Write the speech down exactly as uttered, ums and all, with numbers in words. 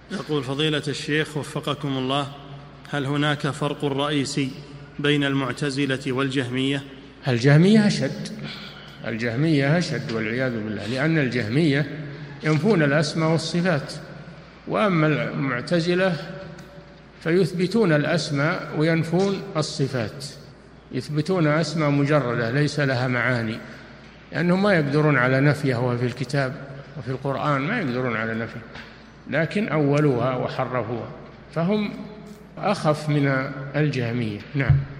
يقول فضيلة الشيخ وفقكم الله: هل هناك فرق رئيسي بين المعتزلة والجهمية؟ الجهمية أشد الجهمية أشد والعياذ بالله، لأن الجهمية ينفون الأسماء والصفات، وأما المعتزلة فيثبتون الأسماء وينفون الصفات، يثبتون أسماء مجردة ليس لها معاني، لأنهم ما يقدرون على نفيها، وفي الكتاب وفي القرآن ما يقدرون على نفيه، لكن أولوها وحرفوها، فهم أخف من الجهمية. نعم.